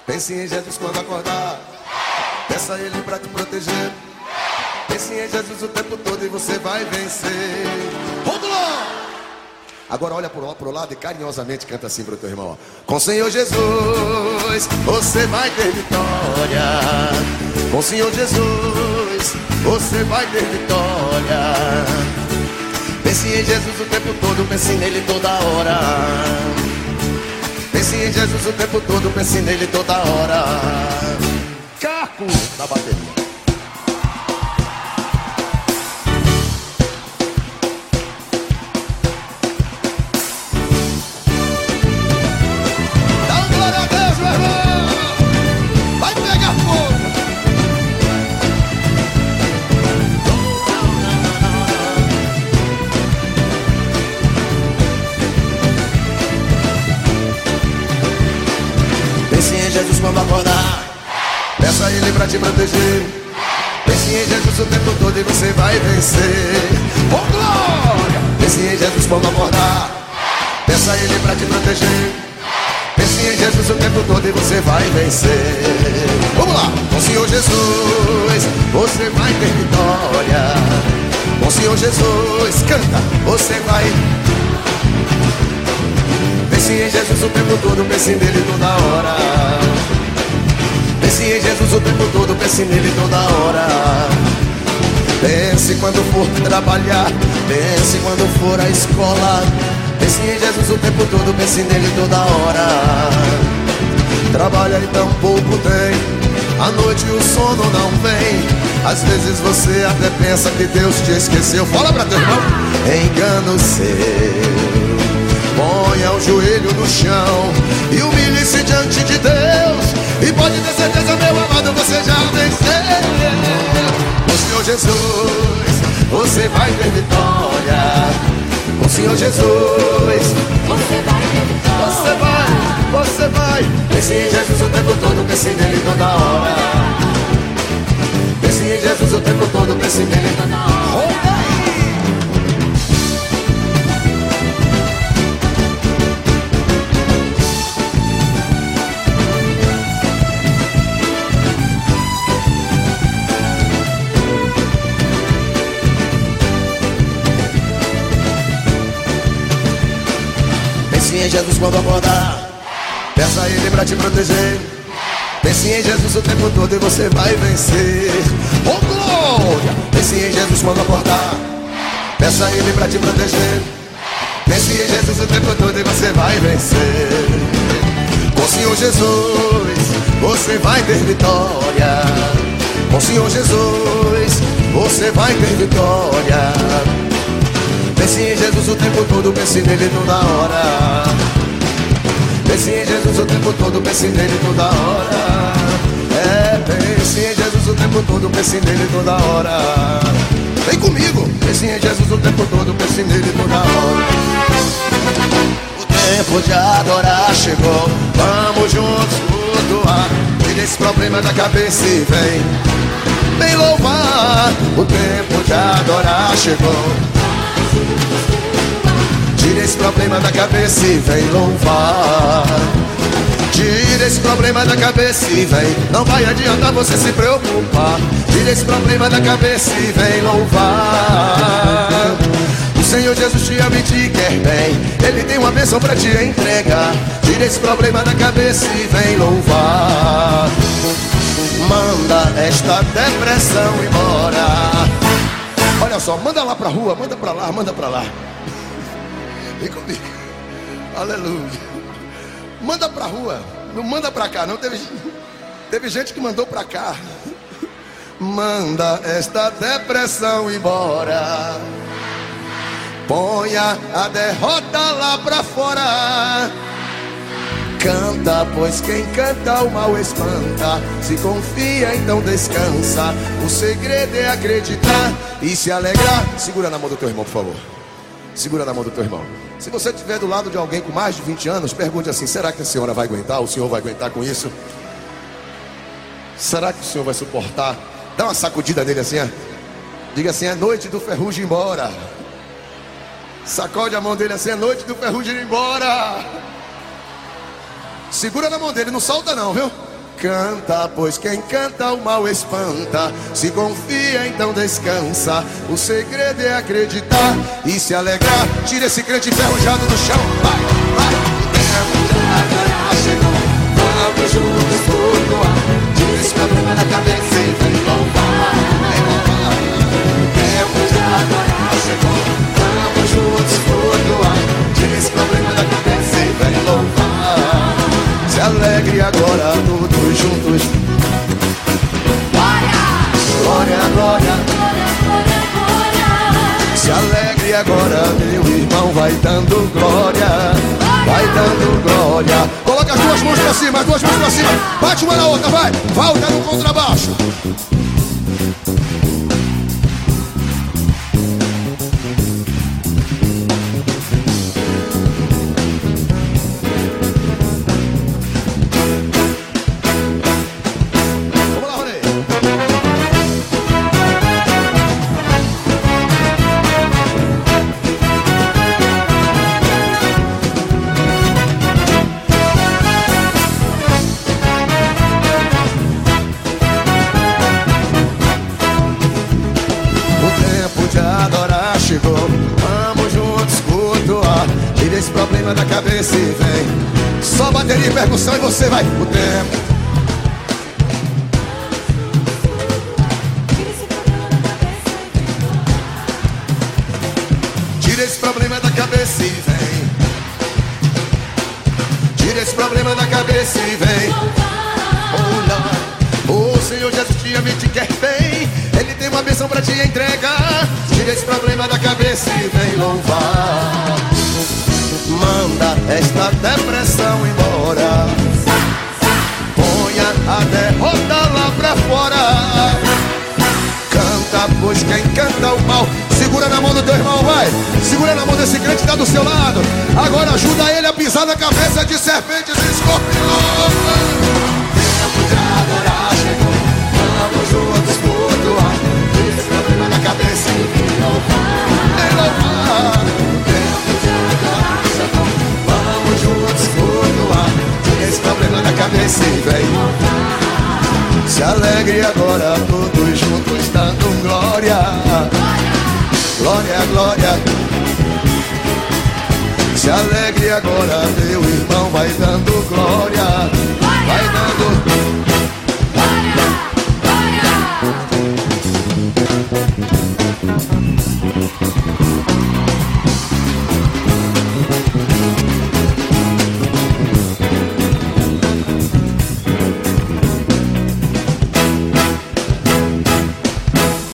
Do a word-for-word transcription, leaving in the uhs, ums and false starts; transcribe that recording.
Pense em Jesus quando acordar. Peça a Ele pra te proteger. Pense em Jesus o tempo todo e você vai vencer. Vamos lá! Agora olha pro, pro lado e carinhosamente canta assim pro teu irmão, ó. Com o Senhor Jesus você vai ter vitória. Com o Senhor Jesus você vai ter vitória. Pense em Jesus o tempo todo, pense nele toda hora. Pense em Jesus o tempo todo, pense nele toda hora. Caco na bateria. Jesus quando acordar, peça a Ele pra te proteger. Pense em Jesus o tempo todo e você vai vencer. Oh glória! Pense em Jesus quando acordar, peça a Ele pra te proteger. Pense em Jesus o tempo todo e você vai vencer. Vamos lá! Com o Senhor Jesus você vai ter vitória. Com o Senhor Jesus, canta, você vai. Pense em Jesus o tempo todo, pense nele toda hora. Pense em Jesus o tempo todo, pense nele toda hora. Pense quando for trabalhar, pense quando for à escola. Pense em Jesus o tempo todo, pense nele toda hora. Trabalha e tão pouco tem, à noite o sono não vem. Às vezes você até pensa que Deus te esqueceu. Fala pra teu irmão. Engano seu. Ponha o joelho no chão e humilhe-se diante de Deus. E pode ter certeza, meu amado, você já venceu. Com o Senhor Jesus você vai ter vitória. Com o Senhor Jesus você vai ter vitória. Você vai, você vai. Pense em Jesus o tempo todo, pense nele toda hora. Pense em Jesus o tempo todo, pense nele toda hora. Pense em Jesus quando acordar, peça a Ele pra te proteger. Pense em Jesus o tempo todo e você vai vencer. Oh glória! Pense em Jesus quando acordar, peça a Ele pra te proteger. Pense em Jesus o tempo todo e você vai vencer. Com o Senhor Jesus você vai ter vitória. Com o Senhor Jesus você vai ter vitória. Pense em Jesus o tempo todo, pense nele toda hora. Pense em Jesus o tempo todo, pense nele toda hora. É, pense em Jesus o tempo todo, pense nele toda hora. Vem comigo, pense em Jesus o tempo todo, pense nele toda hora. O tempo de adorar chegou, vamos juntos flutuar. Tira esse problema da cabeça e vem, vem louvar. O tempo de adorar chegou. Tira esse problema da cabeça e vem louvar. Tira esse problema da cabeça e vem. Não vai adiantar você se preocupar. Tira esse problema da cabeça e vem louvar. O Senhor Jesus te ama e te quer bem. Ele tem uma bênção pra te entregar. Tira esse problema da cabeça e vem louvar. Manda esta depressão embora. Olha só, manda lá pra rua, manda pra lá, manda pra lá. Vem comigo. Aleluia. Manda pra rua. Não manda pra cá, não. Teve, teve gente que mandou pra cá. Manda esta depressão embora. Ponha a derrota lá pra fora. Canta, pois quem canta o mal espanta. Se confia, então descansa. O segredo é acreditar e se alegrar. Segura na mão do teu irmão, por favor. Segura na mão do teu irmão. Se você estiver do lado de alguém com mais de vinte anos, pergunte assim: será que a senhora vai aguentar? O senhor vai aguentar com isso? Será que o senhor vai suportar? Dá uma sacudida nele assim, ó. Diga assim: é noite do ferrugem embora. Sacode a mão dele assim: é noite do ferrugem embora. Segura na mão dele, não solta não, viu? Canta, pois quem canta o mal espanta. Se confia, então descansa. O segredo é acreditar e se alegrar. Tira esse crente enferrujado do chão. Vai, vai. O tempo de adorar chegou. Vamos juntos flutuar. Tira esse problema da cabeça e vem louvar. Vem louvar. O tempo de adorar chegou. Vamos juntos flutuar. Tira esse problema da cabeça e vem louvar. Se alegre agora, todos juntos. Glória, glória, glória, glória, glória, glória. Se alegre agora, meu irmão, vai dando glória, vai dando glória. Coloca as duas mãos pra cima, as duas mãos pra cima. Bate uma na outra, vai. Volta no contrabaixo. Chegou, vamos juntos cultuar. Tira esse problema da cabeça e vem. Só bateria e percussão e você vai. O tempo. Tira esse problema da cabeça e vem. Tira esse problema da cabeça e vem. Oh, Lord, o Senhor Jesus te ama e te quer bem. Ele tem uma bênção pra te entregar. Tira esse problema da cabeça e vem louvar. Manda esta depressão embora. Ponha a derrota lá pra fora. Canta, pois quem canta o mal. Segura na mão do teu irmão, vai. Segura na mão desse crente que tá do seu lado. Agora ajuda ele a pisar na cabeça de serpentes e escorpiões. Tempo de adorar chegou. Vamos juntos flutuar. Tira esse problema da cabeça e vem louvar. Vem louvar. Tempo de adorar chegou. Vamos juntos flutuar. Tira esse problema da cabeça e vem louvar. Se alegre agora, todos juntos dando glória. Glória, glória. Se alegre agora, meu irmão, vai dando glória.